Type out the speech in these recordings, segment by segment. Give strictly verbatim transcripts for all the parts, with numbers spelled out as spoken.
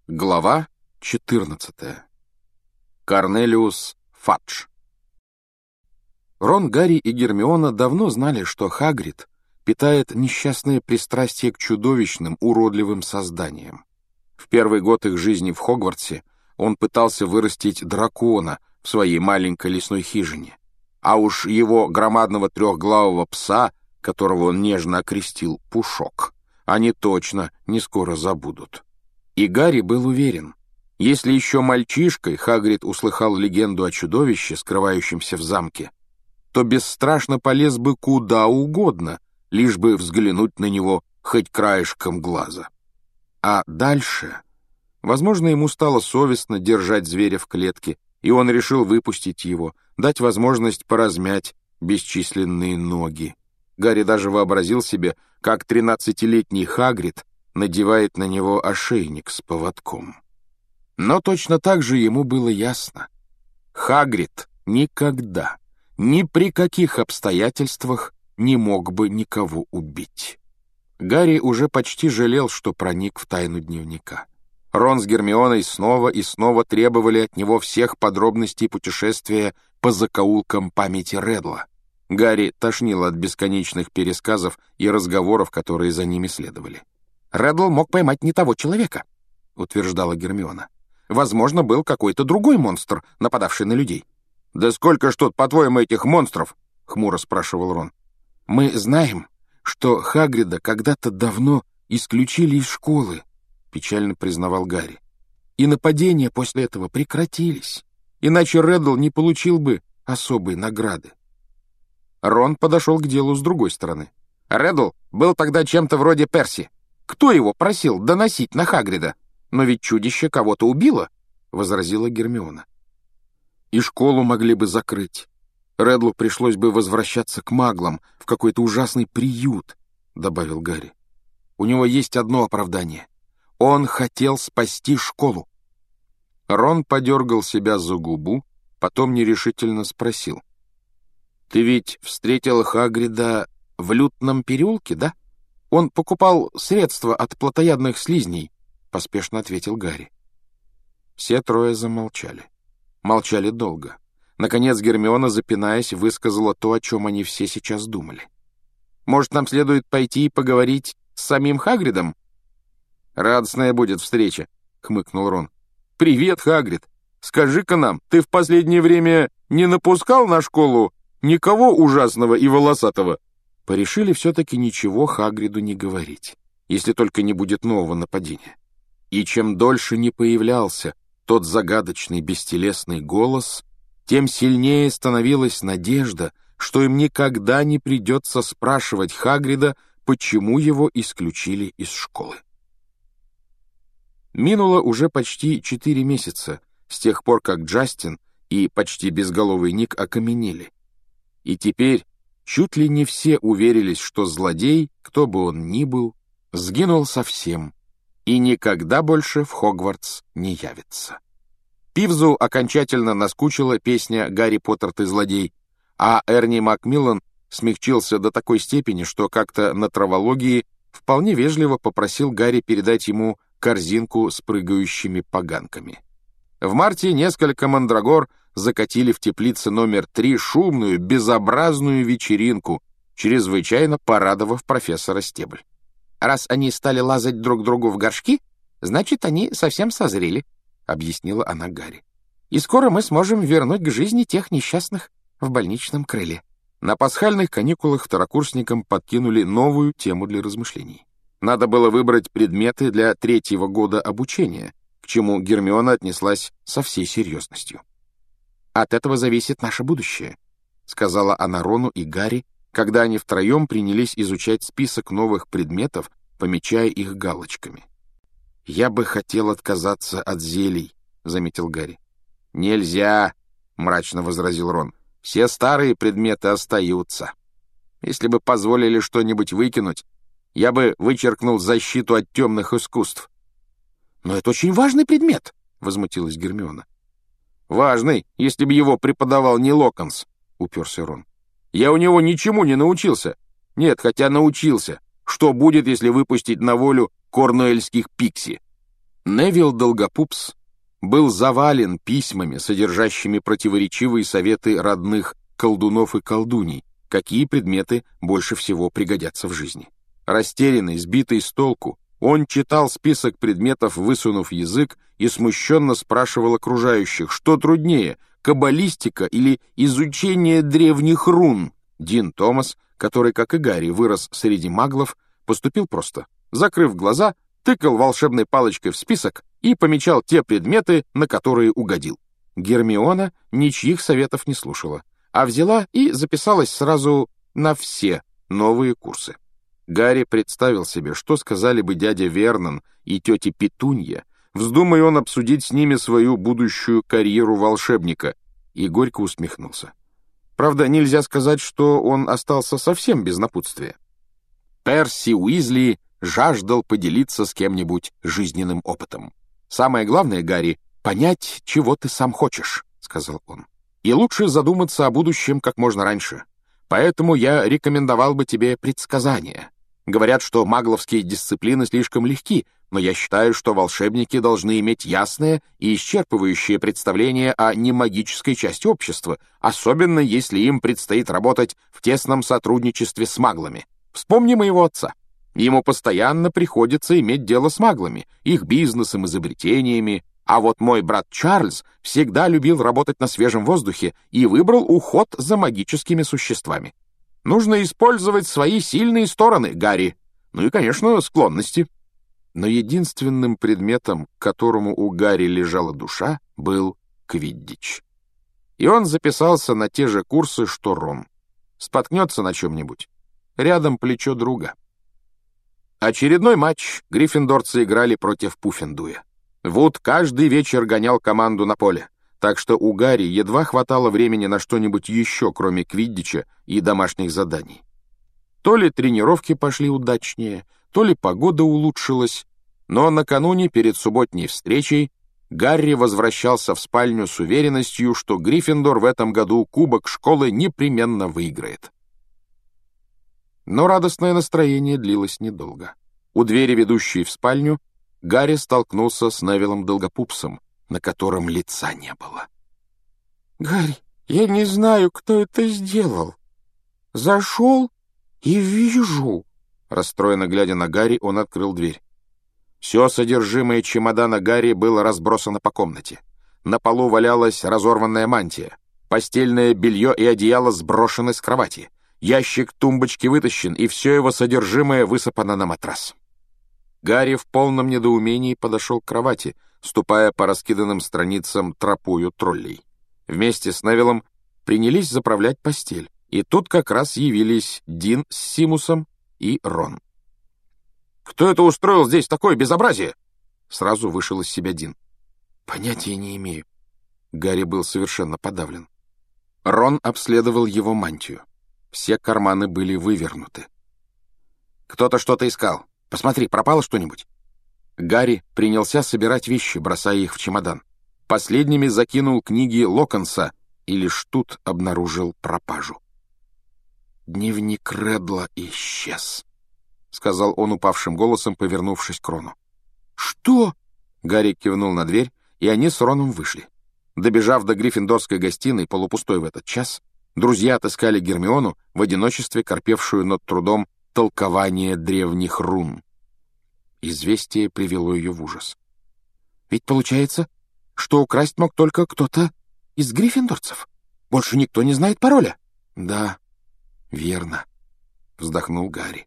Глава четырнадцатая. Корнелиус Фадж. Рон, Гарри и Гермиона давно знали, что Хагрид питает несчастное пристрастие к чудовищным, уродливым созданиям. В первый год их жизни в Хогвартсе он пытался вырастить дракона в своей маленькой лесной хижине, а уж его громадного трехглавого пса, которого он нежно окрестил Пушок, они точно не скоро забудут. И Гарри был уверен, если еще мальчишкой Хагрид услыхал легенду о чудовище, скрывающемся в замке, то бесстрашно полез бы куда угодно, лишь бы взглянуть на него хоть краешком глаза. А дальше, возможно, ему стало совестно держать зверя в клетке, и он решил выпустить его, дать возможность поразмять бесчисленные ноги. Гарри даже вообразил себе, как тринадцатилетний Хагрид надевает на него ошейник с поводком. Но точно так же ему было ясно. Хагрид никогда, ни при каких обстоятельствах не мог бы никого убить. Гарри уже почти жалел, что проник в тайну дневника. Рон с Гермионой снова и снова требовали от него всех подробностей путешествия по закоулкам памяти Реддла. Гарри тошнило от бесконечных пересказов и разговоров, которые за ними следовали. «Реддл мог поймать не того человека», — утверждала Гермиона. «Возможно, был какой-то другой монстр, нападавший на людей». «Да сколько ж тут, по-твоему, этих монстров?» — хмуро спрашивал Рон. «Мы знаем, что Хагрида когда-то давно исключили из школы», — печально признавал Гарри. «И нападения после этого прекратились, иначе Реддл не получил бы особой награды». Рон подошел к делу с другой стороны. «Реддл был тогда чем-то вроде Перси. Кто его просил доносить на Хагрида? Но ведь чудище кого-то убило», — возразила Гермиона. «И школу могли бы закрыть. Реддлу пришлось бы возвращаться к маглам в какой-то ужасный приют», — добавил Гарри. «У него есть одно оправдание. Он хотел спасти школу». Рон подергал себя за губу, потом нерешительно спросил. «Ты ведь встретил Хагрида в Лютном переулке, да? Он покупал средства от плотоядных слизней», — поспешно ответил Гарри. Все трое замолчали. Молчали долго. Наконец Гермиона, запинаясь, высказала то, о чем они все сейчас думали. «Может, нам следует пойти и поговорить с самим Хагридом?» «Радостная будет встреча», — хмыкнул Рон. «Привет, Хагрид! Скажи-ка нам, ты в последнее время не напускал на школу никого ужасного и волосатого?» Порешили все-таки ничего Хагриду не говорить, если только не будет нового нападения. И чем дольше не появлялся тот загадочный бестелесный голос, тем сильнее становилась надежда, что им никогда не придется спрашивать Хагрида, почему его исключили из школы. Минуло уже почти четыре месяца с тех пор, как Джастин и почти безголовый Ник окаменели. И теперь чуть ли не все уверились, что злодей, кто бы он ни был, сгинул совсем и никогда больше в Хогвартс не явится. Пивзу окончательно наскучила песня «Гарри Поттер, ты злодей», а Эрни Макмиллан смягчился до такой степени, что как-то на травологии вполне вежливо попросил Гарри передать ему корзинку с прыгающими поганками. В марте несколько мандрагор закатили в теплице номер три шумную, безобразную вечеринку, чрезвычайно порадовав профессора Стебль. «Раз они стали лазать друг другу в горшки, значит, они совсем созрели», — объяснила она Гарри. «И скоро мы сможем вернуть к жизни тех несчастных в больничном крыле». На пасхальных каникулах второкурсникам подкинули новую тему для размышлений. Надо было выбрать предметы для третьего года обучения, к чему Гермиона отнеслась со всей серьезностью. «От этого зависит наше будущее», — сказала она Рону и Гарри, когда они втроем принялись изучать список новых предметов, помечая их галочками. «Я бы хотел отказаться от зелий», — заметил Гарри. «Нельзя», — мрачно возразил Рон. «Все старые предметы остаются. Если бы позволили что-нибудь выкинуть, я бы вычеркнул защиту от темных искусств». «Но это очень важный предмет», — возмутилась Гермиона. «Важный, если бы его преподавал не Локонс», — уперся Рон. «Я у него ничему не научился. Нет, хотя научился. Что будет, если выпустить на волю корнуэльских пикси?» Невилл Долгопупс был завален письмами, содержащими противоречивые советы родных колдунов и колдуней, какие предметы больше всего пригодятся в жизни. Растерянный, сбитый с толку, он читал список предметов, высунув язык, и смущенно спрашивал окружающих, что труднее, каббалистика или изучение древних рун. Дин Томас, который, как и Гарри, вырос среди маглов, поступил просто. Закрыв глаза, тыкал волшебной палочкой в список и помечал те предметы, на которые угодил. Гермиона ничьих советов не слушала, а взяла и записалась сразу на все новые курсы. Гарри представил себе, что сказали бы дядя Вернон и тетя Петунья, вздумая он обсудить с ними свою будущую карьеру волшебника, и горько усмехнулся. Правда, нельзя сказать, что он остался совсем без напутствия. Перси Уизли жаждал поделиться с кем-нибудь жизненным опытом. «Самое главное, Гарри, понять, чего ты сам хочешь», — сказал он. «И лучше задуматься о будущем как можно раньше. Поэтому я рекомендовал бы тебе предсказания. Говорят, что магловские дисциплины слишком легки, но я считаю, что волшебники должны иметь ясное и исчерпывающее представление о немагической части общества, особенно если им предстоит работать в тесном сотрудничестве с маглами. Вспомни моего отца. Ему постоянно приходится иметь дело с маглами, их бизнесом, изобретениями, а вот мой брат Чарльз всегда любил работать на свежем воздухе и выбрал уход за магическими существами. Нужно использовать свои сильные стороны, Гарри. Ну и, конечно, склонности». Но единственным предметом, к которому у Гарри лежала душа, был квиддич. И он записался на те же курсы, что Рон. Споткнется на чем-нибудь. Рядом плечо друга. Очередной матч гриффиндорцы играли против Пуффендуя. Вуд каждый вечер гонял команду на поле, так что у Гарри едва хватало времени на что-нибудь еще, кроме квиддича и домашних заданий. То ли тренировки пошли удачнее, то ли погода улучшилась, но накануне перед субботней встречей Гарри возвращался в спальню с уверенностью, что Гриффиндор в этом году кубок школы непременно выиграет. Но радостное настроение длилось недолго. У двери, ведущей в спальню, Гарри столкнулся с Невиллом Долгопупсом, на котором лица не было. «Гарри, я не знаю, кто это сделал. Зашел и вижу...» Расстроенно глядя на Гарри, он открыл дверь. Все содержимое чемодана Гарри было разбросано по комнате. На полу валялась разорванная мантия. Постельное белье и одеяло сброшены с кровати. Ящик тумбочки вытащен, и все его содержимое высыпано на матрас. Гарри в полном недоумении подошел к кровати, ступая по раскиданным страницам тропою троллей. Вместе с Невиллом принялись заправлять постель, и тут как раз явились Дин с Симусом и Рон. «Кто это устроил здесь такое безобразие?» Сразу вышел из себя Дин. «Понятия не имею». Гарри был совершенно подавлен. Рон обследовал его мантию. Все карманы были вывернуты. «Кто-то что-то искал. Посмотри, пропало что-нибудь?» Гарри принялся собирать вещи, бросая их в чемодан. Последними закинул книги Локонса и лишь тут обнаружил пропажу. «Дневник Редла исчез», — сказал он упавшим голосом, повернувшись к Рону. «Что?» — Гарри кивнул на дверь, и они с Роном вышли. Добежав до гриффиндорской гостиной, полупустой в этот час, друзья отыскали Гермиону, в одиночестве корпевшую над трудом толкование древних рун. Известие привело ее в ужас. «Ведь получается, что украсть мог только кто-то из гриффиндорцев? Больше никто не знает пароля?» «Да, верно», — вздохнул Гарри.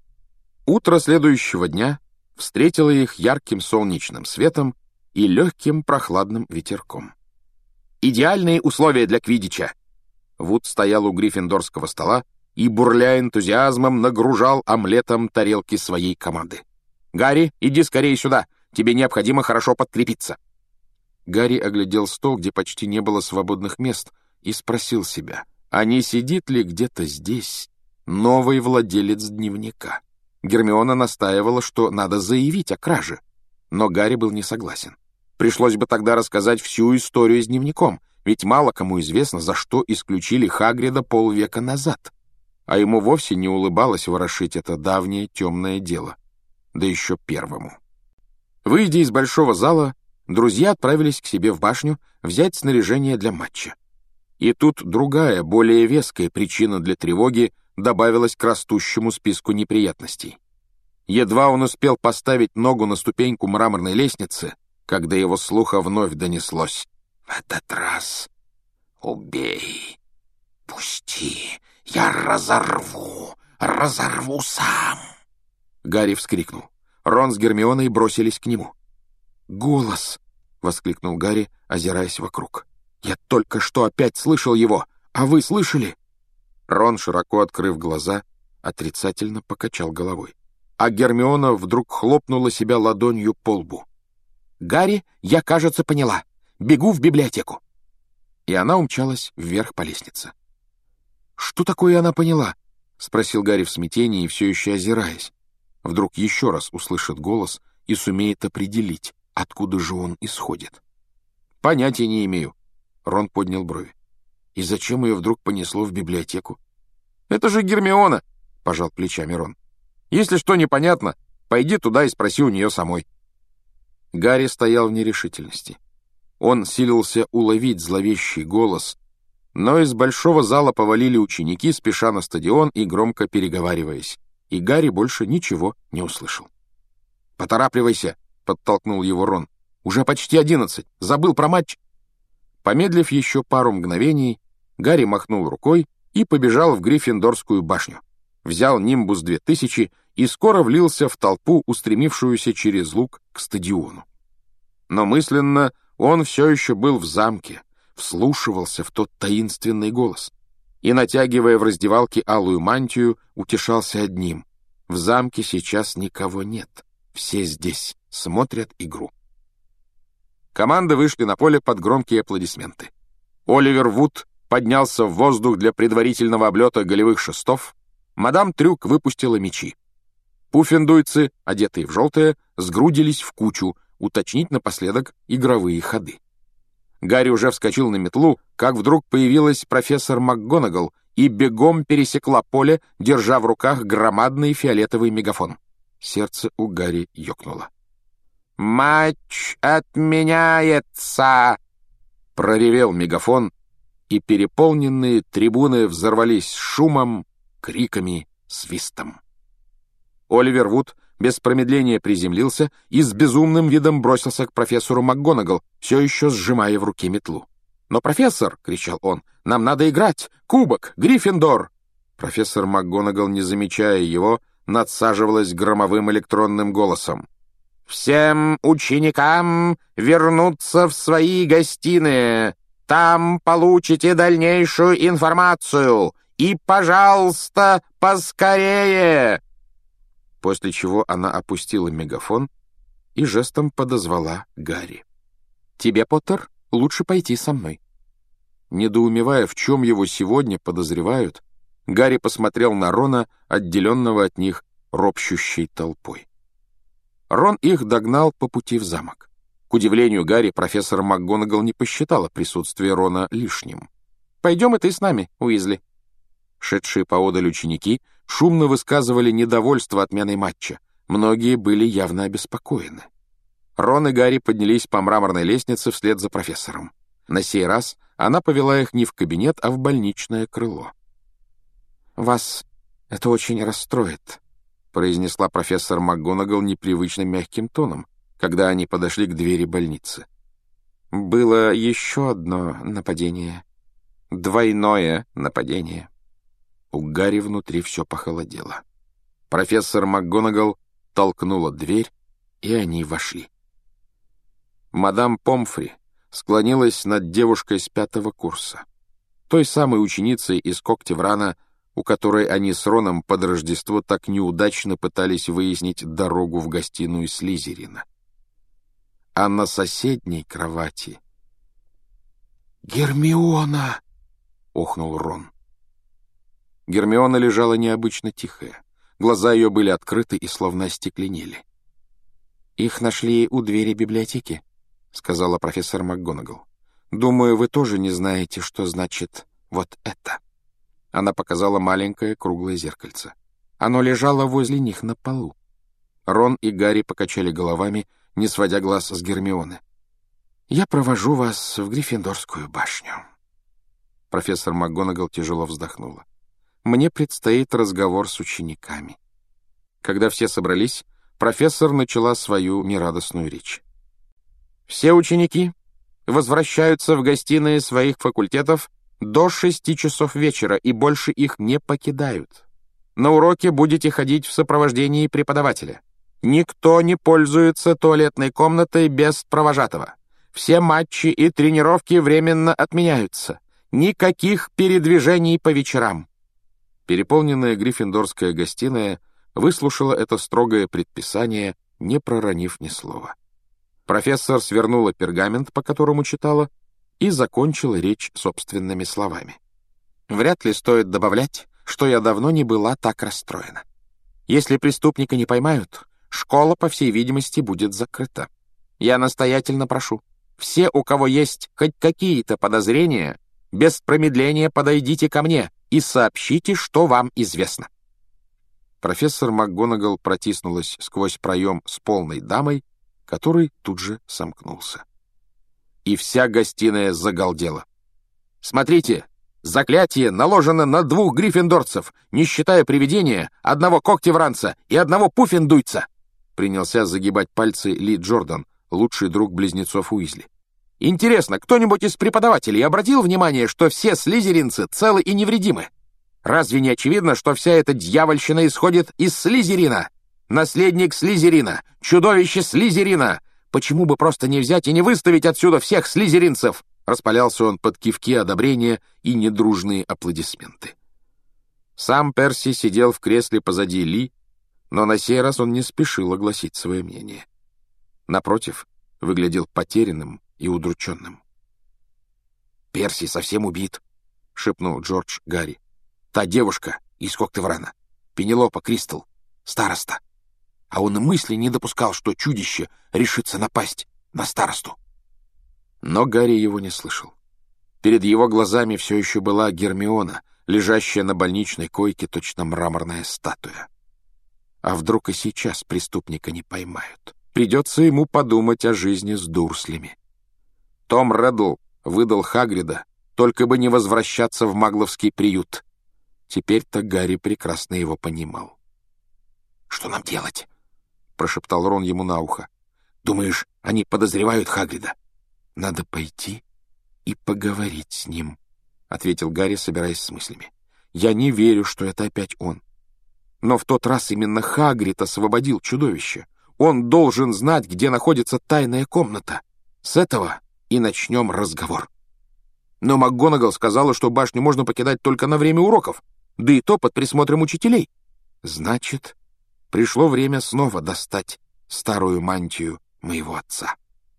Утро следующего дня встретило их ярким солнечным светом и легким прохладным ветерком. «Идеальные условия для квиддича!» Вуд стоял у гриффиндорского стола и, бурля энтузиазмом, нагружал омлетом тарелки своей команды. «Гарри, иди скорее сюда! Тебе необходимо хорошо подкрепиться!» Гарри оглядел стол, где почти не было свободных мест, и спросил себя, а не сидит ли где-то здесь новый владелец дневника. Гермиона настаивала, что надо заявить о краже, но Гарри был не согласен. Пришлось бы тогда рассказать всю историю с дневником, ведь мало кому известно, за что исключили Хагрида полвека назад. А ему вовсе не улыбалось ворошить это давнее темное дело, да еще первому. Выйдя из большого зала, друзья отправились к себе в башню взять снаряжение для матча. И тут другая, более веская причина для тревоги добавилась к растущему списку неприятностей. Едва он успел поставить ногу на ступеньку мраморной лестницы, когда его слуха вновь донеслось: «В этот раз убей, пусти, я разорву, разорву сам!» Гарри вскрикнул. Рон с Гермионой бросились к нему. «Голос!» — воскликнул Гарри, озираясь вокруг. «Я только что опять слышал его! А вы слышали?» Рон, широко открыв глаза, отрицательно покачал головой. А Гермиона вдруг хлопнула себя ладонью по лбу. «Гарри, я, кажется, поняла. Бегу в библиотеку!» И она умчалась вверх по лестнице. «Что такое она поняла?» — спросил Гарри в смятении, все еще озираясь. Вдруг еще раз услышит голос и сумеет определить, откуда же он исходит. «Понятия не имею», — Рон поднял брови. «И зачем ее вдруг понесло в библиотеку?» «Это же Гермиона», — пожал плечами Рон. «Если что непонятно, пойди туда и спроси у нее самой». Гарри стоял в нерешительности. Он силился уловить зловещий голос, но из большого зала повалили ученики, спеша на стадион и громко переговариваясь, и Гарри больше ничего не услышал. «Поторапливайся», — подтолкнул его Рон. «Уже почти одиннадцать. Забыл про матч». Помедлив еще пару мгновений, Гарри махнул рукой и побежал в Гриффиндорскую башню. Взял Нимбус две тысячи и скоро влился в толпу, устремившуюся через луг к стадиону. Но мысленно он все еще был в замке, вслушивался в тот таинственный голос и, натягивая в раздевалке алую мантию, утешался одним: в замке сейчас никого нет, все здесь смотрят игру. Команды вышли на поле под громкие аплодисменты. Оливер Вуд поднялся в воздух для предварительного облета голевых шестов, мадам Трюк выпустила мячи. Пуффендуйцы, одетые в желтое, сгрудились в кучу, уточнить напоследок игровые ходы. Гарри уже вскочил на метлу, как вдруг появилась профессор МакГонагал и бегом пересекла поле, держа в руках громадный фиолетовый мегафон. Сердце у Гарри ёкнуло. «Матч отменяется!» — проревел мегафон, и переполненные трибуны взорвались шумом, криками, свистом. Оливер Вуд без промедления приземлился и с безумным видом бросился к профессору МакГонагал, все еще сжимая в руке метлу. «Но, профессор!» — кричал он. «Нам надо играть! Кубок! Гриффиндор!» Профессор МакГонагал, не замечая его, надсаживалась громовым электронным голосом. «Всем ученикам вернуться в свои гостиные. Там получите дальнейшую информацию. И, пожалуйста, поскорее!» После чего она опустила мегафон и жестом подозвала Гарри. «Тебе, Поттер, лучше пойти со мной». Недоумевая, в чем его сегодня подозревают, Гарри посмотрел на Рона, отделенного от них ропщущей толпой. Рон их догнал по пути в замок. К удивлению Гарри, профессор МакГонагал не посчитала присутствие Рона лишним. «Пойдем и ты с нами, Уизли». Шедшие поодаль ученики шумно высказывали недовольство отменой матча. Многие были явно обеспокоены. Рон и Гарри поднялись по мраморной лестнице вслед за профессором. На сей раз она повела их не в кабинет, а в больничное крыло. «Вас это очень расстроит», — произнесла профессор МакГонагал непривычно мягким тоном, когда они подошли к двери больницы. «Было еще одно нападение. Двойное нападение». У Гарри внутри все похолодело. Профессор МакГонагал толкнула дверь, и они вошли. Мадам Помфри склонилась над девушкой с пятого курса, той самой ученицей из Когтеврана, у которой они с Роном под Рождество так неудачно пытались выяснить дорогу в гостиную Слизерина. А на соседней кровати... «Гермиона!» — охнул Рон. Гермиона лежала необычно тихая. Глаза ее были открыты и словно остекленели. «Их нашли у двери библиотеки», — сказала профессор МакГонагал. «Думаю, вы тоже не знаете, что значит вот это». Она показала маленькое круглое зеркальце. Оно лежало возле них на полу. Рон и Гарри покачали головами, не сводя глаз с Гермионы. «Я провожу вас в Гриффиндорскую башню». Профессор МакГонагал тяжело вздохнула. «Мне предстоит разговор с учениками». Когда все собрались, профессор начала свою нерадостную речь. «Все ученики возвращаются в гостиные своих факультетов до шести часов вечера и больше их не покидают. На уроке будете ходить в сопровождении преподавателя. Никто не пользуется туалетной комнатой без провожатого. Все матчи и тренировки временно отменяются. Никаких передвижений по вечерам». Переполненная гриффиндорская гостиная выслушала это строгое предписание, не проронив ни слова. Профессор свернула пергамент, по которому читала, и закончила речь собственными словами. «Вряд ли стоит добавлять, что я давно не была так расстроена. Если преступника не поймают, школа, по всей видимости, будет закрыта. Я настоятельно прошу, все, у кого есть хоть какие-то подозрения, без промедления подойдите ко мне и сообщите, что вам известно». Профессор МакГонагал протиснулась сквозь проем с полной дамой, который тут же сомкнулся. И вся гостиная загалдела. «Смотрите, заклятие наложено на двух гриффиндорцев, не считая привидения, одного когтевранца и одного пуффендуйца!» Принялся загибать пальцы Ли Джордан, лучший друг близнецов Уизли. «Интересно, кто-нибудь из преподавателей обратил внимание, что все слизеринцы целы и невредимы? Разве не очевидно, что вся эта дьявольщина исходит из Слизерина? Наследник Слизерина, чудовище Слизерина! Почему бы просто не взять и не выставить отсюда всех слизеринцев?» Распалялся он под кивки одобрения и недружные аплодисменты. Сам Перси сидел в кресле позади Ли, но на сей раз он не спешил огласить свое мнение. Напротив, выглядел потерянным и удрученным. «Перси совсем убит», — шепнул Джордж Гарри. «Та девушка из Когтеврана, Пенелопа Кристал, староста. А он и мысли не допускал, что чудище решится напасть на старосту». Но Гарри его не слышал. Перед его глазами все еще была Гермиона, лежащая на больничной койке, точно мраморная статуя. А вдруг и сейчас преступника не поймают? Придется ему подумать о жизни с Дурслями. Том Реддл выдал Хагрида, только бы не возвращаться в магловский приют. Теперь-то Гарри прекрасно его понимал. «Что нам делать?» — прошептал Рон ему на ухо. «Думаешь, они подозревают Хагрида?» «Надо пойти и поговорить с ним», — ответил Гарри, собираясь с мыслями. «Я не верю, что это опять он. Но в тот раз именно Хагрид освободил чудовище. Он должен знать, где находится тайная комната. С этого и начнем разговор». Но МакГонагал сказала, что башню можно покидать только на время уроков, да и то под присмотром учителей. Значит, пришло время снова достать старую мантию моего отца.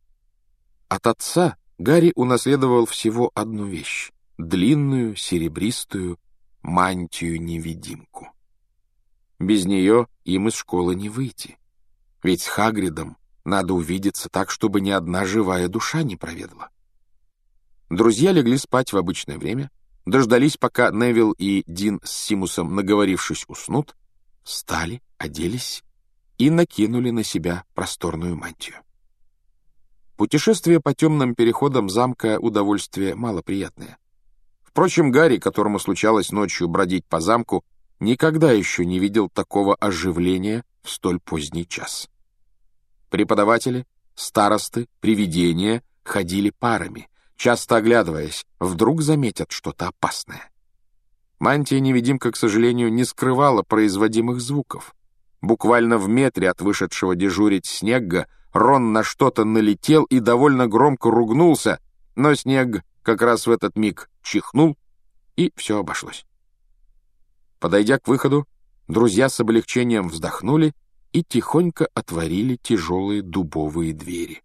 От отца Гарри унаследовал всего одну вещь — длинную, серебристую мантию-невидимку. Без нее им из школы не выйти. Ведь с Хагридом надо увидеться так, чтобы ни одна живая душа не проведала. Друзья легли спать в обычное время, дождались, пока Невилл и Дин с Симусом, наговорившись, уснут, встали, оделись и накинули на себя просторную мантию. Путешествие по темным переходам замка — удовольствие малоприятное. Впрочем, Гарри, которому случалось ночью бродить по замку, никогда еще не видел такого оживления в столь поздний час. Преподаватели, старосты, привидения ходили парами, часто оглядываясь, вдруг заметят что-то опасное. Мантия-невидимка, к сожалению, не скрывала производимых звуков. Буквально в метре от вышедшего дежурить Снегга Рон на что-то налетел и довольно громко ругнулся, но Снегг как раз в этот миг чихнул, и все обошлось. Подойдя к выходу, друзья с облегчением вздохнули и тихонько отворили тяжелые дубовые двери.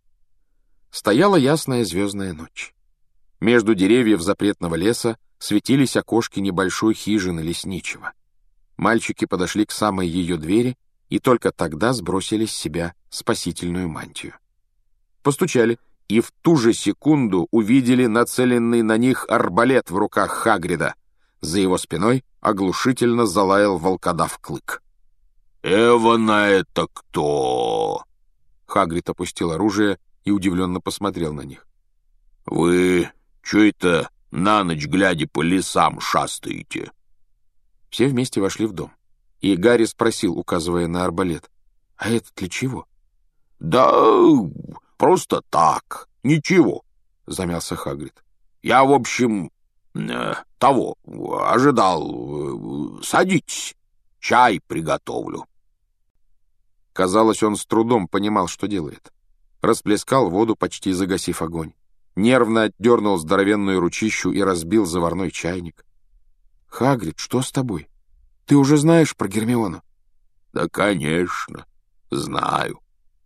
Стояла ясная звездная ночь. Между деревьев запретного леса светились окошки небольшой хижины лесничего. Мальчики подошли к самой ее двери и только тогда сбросили с себя спасительную мантию. Постучали, и в ту же секунду увидели нацеленный на них арбалет в руках Хагрида. За его спиной оглушительно залаял волкодав Клык. «Эвана это кто?» Хагрид опустил оружие и удивленно посмотрел на них. «Вы чё это на ночь глядя по лесам шастаете?» Все вместе вошли в дом. И Гарри спросил, указывая на арбалет: «А это для чего?» «Да просто так, ничего», — замялся Хагрид. «Я, в общем, э, того, ожидал. Э, садитесь, чай приготовлю». Казалось, он с трудом понимал, что делает. Расплескал воду, почти загасив огонь. Нервно отдернул здоровенную ручищу и разбил заварной чайник. «Хагрид, что с тобой? Ты уже знаешь про Гермиону?» «Да, конечно, знаю».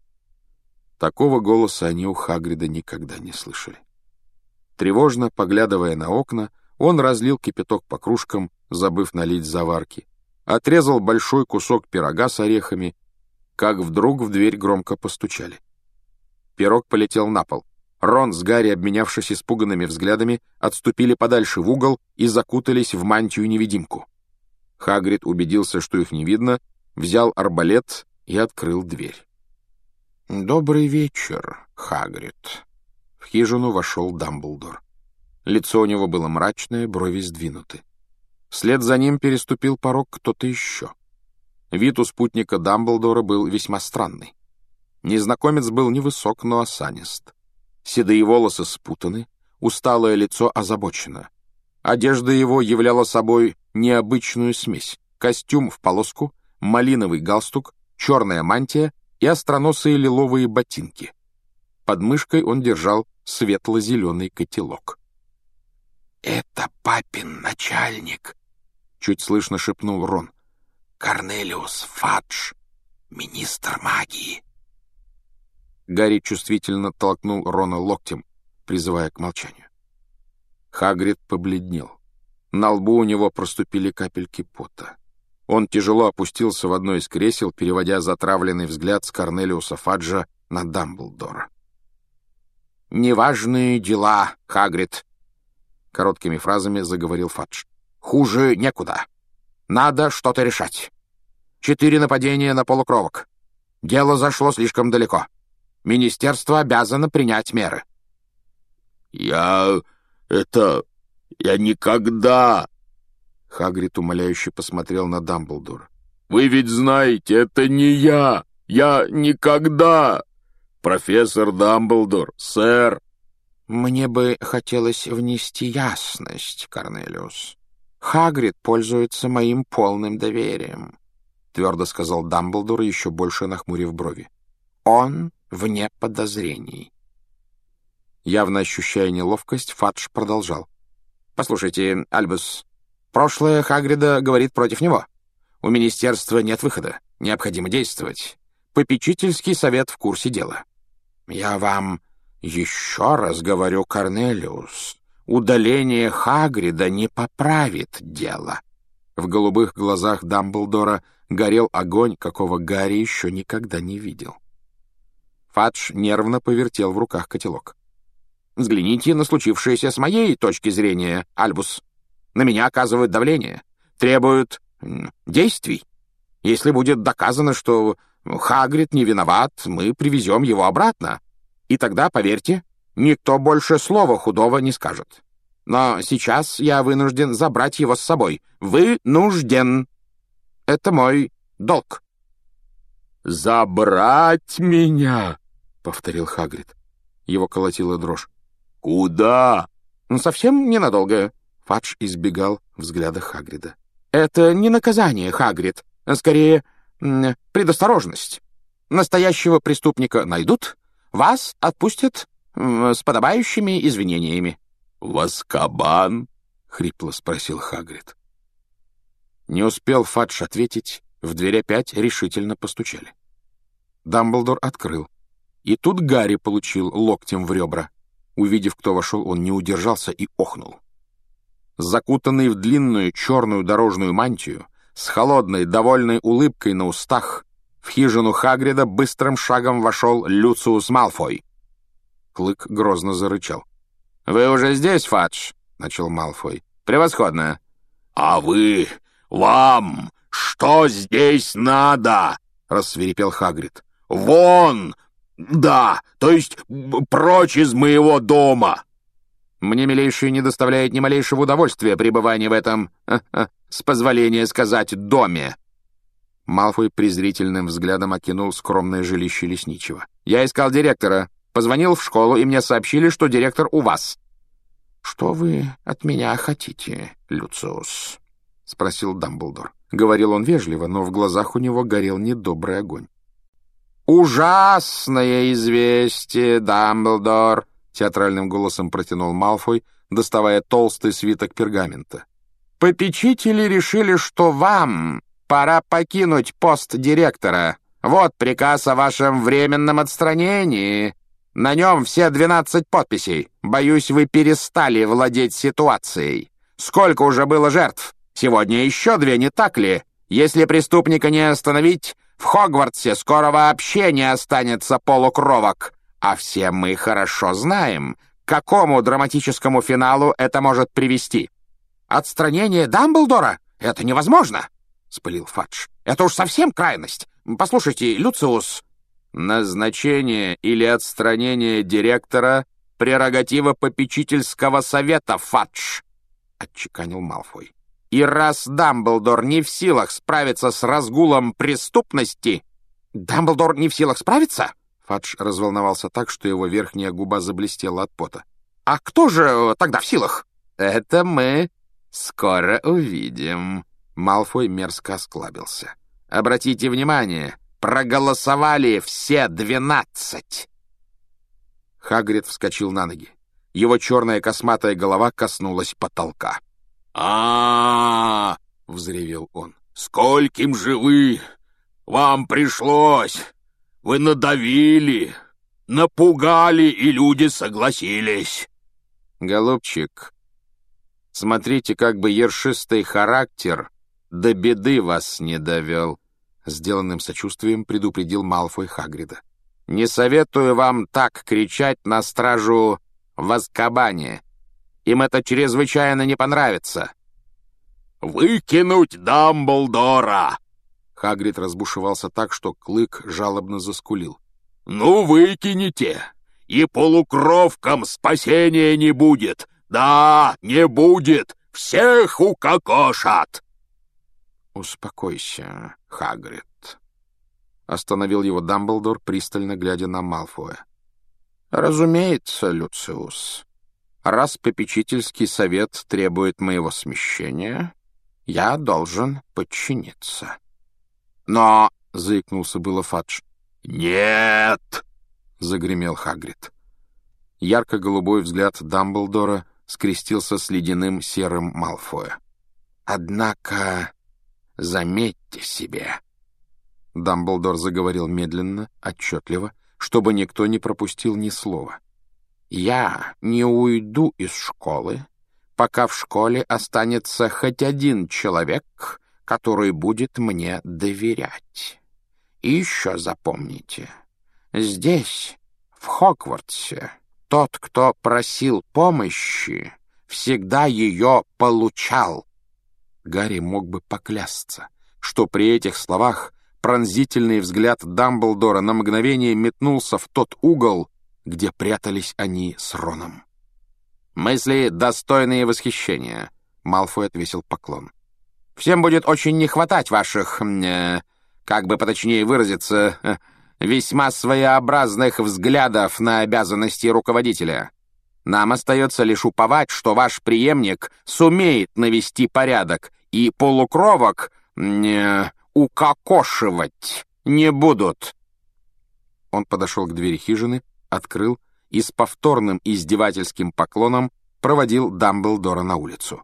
Такого голоса они у Хагрида никогда не слышали. Тревожно поглядывая на окна, он разлил кипяток по кружкам, забыв налить заварки, отрезал большой кусок пирога с орехами, как вдруг в дверь громко постучали. Пирог полетел на пол. Рон с Гарри, обменявшись испуганными взглядами, отступили подальше в угол и закутались в мантию-невидимку. Хагрид убедился, что их не видно, взял арбалет и открыл дверь. «Добрый вечер, Хагрид». В хижину вошел Дамблдор. Лицо у него было мрачное, брови сдвинуты. Вслед за ним переступил порог кто-то еще. Вид у спутника Дамблдора был весьма странный. Незнакомец был невысок, но осанист. Седые волосы спутаны, усталое лицо озабочено. Одежда его являла собой необычную смесь: костюм в полоску, малиновый галстук, черная мантия и остроносые лиловые ботинки. Под мышкой он держал светло-зеленый котелок. «Это папин начальник», — чуть слышно шепнул Рон. «Корнелиус Фадж, министр магии». Гарри чувствительно толкнул Рона локтем, призывая к молчанию. Хагрид побледнел. На лбу у него проступили капельки пота. Он тяжело опустился в одно из кресел, переводя затравленный взгляд с Корнелиуса Фаджа на Дамблдора. «Неважные дела, Хагрид», — короткими фразами заговорил Фадж. «Хуже некуда. Надо что-то решать. Четыре нападения на полукровок. Дело зашло слишком далеко. Министерство обязано принять меры». «Я... это... я никогда...» Хагрид умоляюще посмотрел на Дамблдора. «Вы ведь знаете, это не я! Я никогда! Профессор Дамблдор, сэр!» «Мне бы хотелось внести ясность, Корнелиус. Хагрид пользуется моим полным доверием», — твердо сказал Дамблдор, еще больше нахмурив брови. «Он вне подозрений». Явно ощущая неловкость, Фадж продолжал. «Послушайте, Альбус, прошлое Хагрида говорит против него. У министерства нет выхода. Необходимо действовать. Попечительский совет в курсе дела. Я вам еще раз говорю, Корнелиус, удаление Хагрида не поправит дело». В голубых глазах Дамблдора горел огонь, какого Гарри еще никогда не видел. Фадж нервно повертел в руках котелок. «Взгляните на случившееся с моей точки зрения, Альбус. На меня оказывают давление, требуют действий. Если будет доказано, что Хагрид не виноват, мы привезем его обратно. И тогда, поверьте, никто больше слова худого не скажет. Но сейчас я вынужден забрать его с собой. Вынужден. Это мой долг». «Забрать меня?» — повторил Хагрид. Его колотила дрожь. «Куда?» «Ну, совсем ненадолго». Фадж избегал взгляда Хагрида. «Это не наказание, Хагрид. Скорее, предосторожность. Настоящего преступника найдут, вас отпустят с подобающими извинениями». «В Азкабан?» — хрипло спросил Хагрид. Не успел Фадж ответить, в дверь опять решительно постучали. Дамблдор открыл. И тут Гарри получил локтем в ребра. Увидев, кто вошел, он не удержался и охнул. Закутанный в длинную черную дорожную мантию, с холодной, довольной улыбкой на устах, в хижину Хагрида быстрым шагом вошел Люциус Малфой. Клык грозно зарычал. «Вы уже здесь, Фадж?» — начал Малфой. «Превосходно». «А вы... вам что здесь надо?» — рассвирепел Хагрид. «Вон! Да, то есть прочь из моего дома. Мне, милейший, не доставляет ни малейшего удовольствия пребывание в этом, с позволения сказать, доме. Малфой презрительным взглядом окинул скромное жилище лесничего. «Я искал директора. Позвонил в школу, и мне сообщили, что директор у вас». «Что вы от меня хотите, Люциус?» — спросил Дамблдор. Говорил он вежливо, но в глазах у него горел недобрый огонь. «Ужасное известие, Дамблдор!» — театральным голосом протянул Малфой, доставая толстый свиток пергамента. «Попечители решили, что вам пора покинуть пост директора. Вот приказ о вашем временном отстранении. На нем все двенадцать подписей. Боюсь, вы перестали владеть ситуацией. Сколько уже было жертв? Сегодня еще две, не так ли? Если преступника не остановить, в Хогвартсе скоро вообще не останется полукровок. А все мы хорошо знаем, к какому драматическому финалу это может привести. Отстранение Дамблдора? Это невозможно!» — спылил Фадж. «Это уж совсем крайность. Послушайте, Люциус...» «Назначение или отстранение директора — прерогатива попечительского совета, Фадж», — отчеканил Малфой. «И раз Дамблдор не в силах справиться с разгулом преступности...» «Дамблдор не в силах справиться?» Фадж разволновался так, что его верхняя губа заблестела от пота. «А кто же тогда в силах?» «Это мы скоро увидим». Малфой мерзко осклабился. «Обратите внимание, проголосовали все двенадцать!» Хагрид вскочил на ноги. Его черная косматая голова коснулась потолка. а, -а, -а взревел он. «Скольким же вы? Вам пришлось! Вы надавили, напугали, и люди согласились!» «Голубчик, смотрите, как бы ершистый характер до беды вас не довел», — сделанным сочувствием предупредил Малфой Хагрида. «Не советую вам так кричать на стражу в Азкабане. Им это чрезвычайно не понравится». «Выкинуть Дамблдора!» Хагрид разбушевался так, что Клык жалобно заскулил. «Ну, выкинете, и полукровкам спасения не будет. Да, не будет. Всех укокошат!» «Успокойся, Хагрид», — остановил его Дамблдор, пристально глядя на Малфоя. «Разумеется, Люциус, раз попечительский совет требует моего смещения, я должен подчиниться». «Но...» — заикнулся было Фадж. «Нет!» — загремел Хагрид. Ярко-голубой взгляд Дамблдора скрестился с ледяным серым Малфоя. «Однако, заметьте себе...» Дамблдор заговорил медленно, отчетливо, чтобы никто не пропустил ни слова. «Я не уйду из школы, пока в школе останется хоть один человек, который будет мне доверять. И еще запомните, здесь, в Хогвартсе, тот, кто просил помощи, всегда ее получал». Гарри мог бы поклясться, что при этих словах пронзительный взгляд Дамблдора на мгновение метнулся в тот угол, где прятались они с Роном. «Мысли, достойные восхищения», — Малфой отвесил поклон. «Всем будет очень не хватать ваших, э, как бы поточнее выразиться, э, весьма своеобразных взглядов на обязанности руководителя. Нам остается лишь уповать, что ваш преемник сумеет навести порядок, и полукровок э, укокошивать не будут». Он подошел к двери хижины, открыл и с повторным издевательским поклоном проводил Дамблдора на улицу.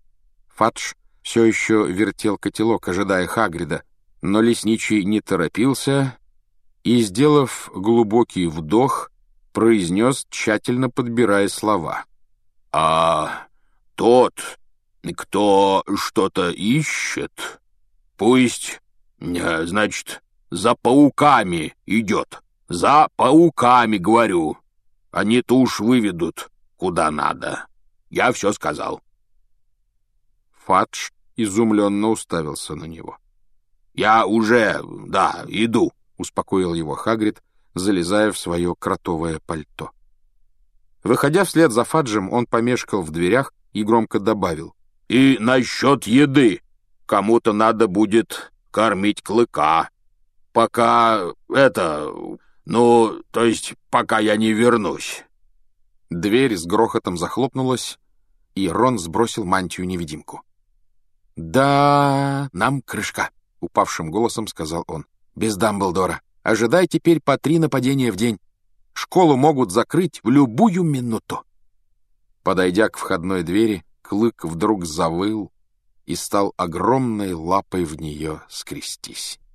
Фадж все еще вертел котелок, ожидая Хагрида, но лесничий не торопился и, сделав глубокий вдох, произнес, тщательно подбирая слова. «А тот, кто что-то ищет, пусть, значит, за пауками идет. За пауками, говорю. Они-то уж выведут, куда надо. Я все сказал». Фадж изумленно уставился на него. «Я уже, да, иду», — успокоил его Хагрид, залезая в свое кротовое пальто. Выходя вслед за Фаджем, он помешкал в дверях и громко добавил: «И насчет еды. Кому-то надо будет кормить Клыка. Пока это... Ну, то есть, пока я не вернусь». Дверь с грохотом захлопнулась, и Рон сбросил мантию-невидимку. «Да, нам крышка», — упавшим голосом сказал он. «Без Дамблдора. Ожидай теперь по три нападения в день. Школу могут закрыть в любую минуту». Подойдя к входной двери, Клык вдруг завыл и стал огромной лапой в нее скрестись.